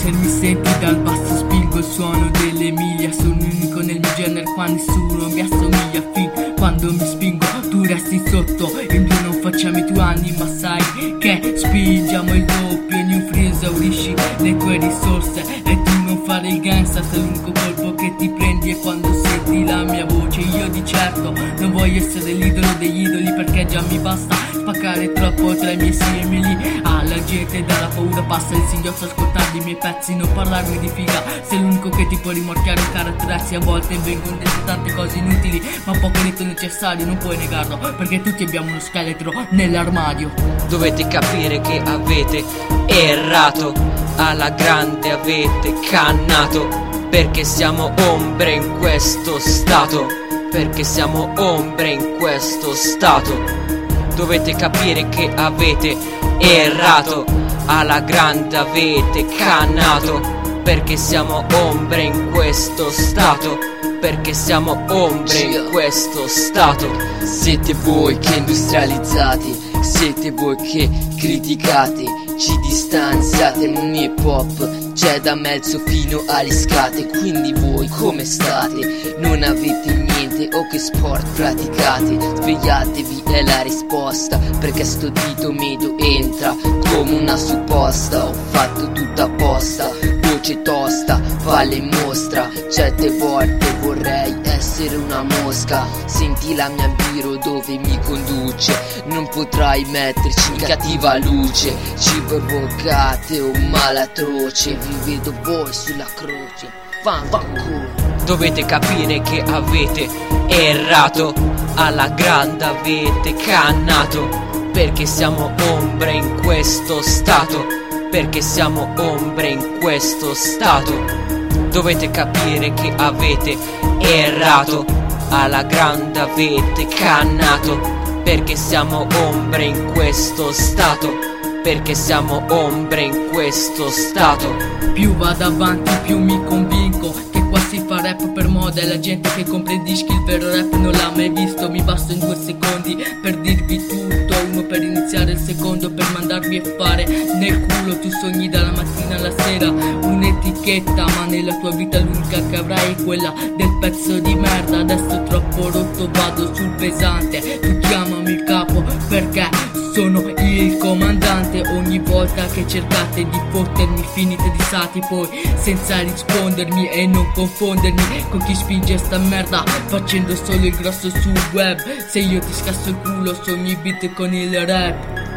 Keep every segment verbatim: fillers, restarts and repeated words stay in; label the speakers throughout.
Speaker 1: Se mi senti dal basso spingo il suono delle miglia. Sono unico nel mio genere qua nessuno mi assomiglia. Fin quando mi spingo tu resti sotto. In più non facciamo i tuoi anni ma sai che spingiamo il doppio. In un free esaurisci le tue risorse e tu non fare il gangsta. Sei l'unico colpo che ti prendi e quando senti la mia voce. Io di certo non voglio essere l'idolo degli idoli perché già mi basta spaccare troppo tra i miei simili. Alla gente dalla paura passa il singhiozzo, ascoltarli i miei pezzi, non parlarmi di figa. Sei l'unico che ti può rimorchiare i caratteristici. A volte vengono dette tante cose inutili ma poco detto necessario, non puoi negarlo perché tutti abbiamo uno scheletro nell'armadio.
Speaker 2: Dovete capire che avete errato, alla grande avete cannato, perché siamo ombre in questo stato, perché siamo ombre in questo stato. Dovete capire che avete errato, alla grande avete cannato, perché siamo ombre in questo stato, perché siamo ombre in questo stato.
Speaker 3: Siete voi che industrializzate, siete voi che criticate, ci distanziate, un hip hop c'è da mezzo fino alle scate. Quindi voi come state? Non avete niente o che sport praticate? Svegliatevi è la risposta, perché sto dito medio entra come una supposta. Ho fatto tutto apposta, voce tosta, palle in mostra. Certe volte vorrei essere una mosca, senti la mia biro dove mi conduce. Non potrai metterci in cattiva luce, ci provocate un male atroce. Vi vedo voi sulla croce, fanculo.
Speaker 2: Dovete capire che avete errato, alla grande avete cannato, perché siamo ombre in questo stato, perché siamo ombre in questo stato. Dovete capire che avete errato, alla grande avete cannato, perché siamo ombre in questo stato, perché siamo ombre in questo stato.
Speaker 1: Più vado avanti più mi convinco che qua si fa rap per moda e la gente che compra i dischi il vero rap non l'ha mai visto. Mi basto in due secondi per dirvi tutto, uno per iniziare, il secondo per mandarvi a fare nel culo. Tu sogni dalla mattina alla sera un'etichetta, ma nella tua vita l'unica che avrai è quella del pezzo di merda. Adesso troppo rotto, vado sul pesante, tu chiamami il capo perché sono il comandante. Ogni volta che cercate di fottermi finite di sati poi senza rispondermi e non confondermi con chi spinge sta merda facendo solo il grosso sul web. Se io ti scasso il culo sogni beat con il rap.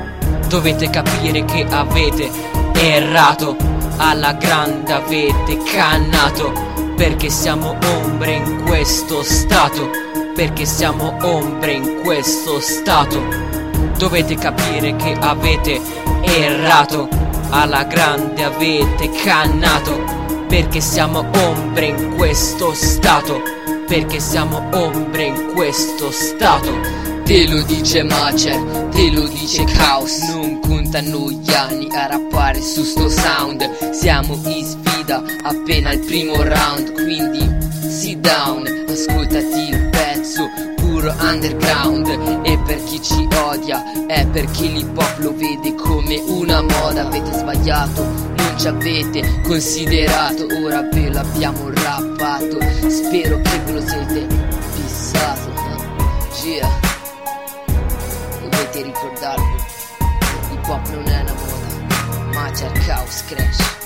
Speaker 2: Dovete capire che avete errato, alla grande avete cannato, perché siamo ombre in questo stato, perché siamo ombre in questo stato. Dovete capire che avete errato, alla grande avete cannato, perché siamo ombre in questo stato, perché siamo ombre in questo stato.
Speaker 3: Te lo dice Macer, te lo dice Caos, non contano gli anni a rappare su sto sound. Siamo in sfida appena il primo round, quindi sit down, ascoltati il pezzo puro underground. E per chi ci odia è perché l'hip hop lo vede come una moda. Avete sbagliato, non ci avete considerato, ora ve l'abbiamo rappato, spero che ve lo siete fissato. Yeah. Dovete ricordarvi, l'hip hop non è una moda, ma c'è il caos crash.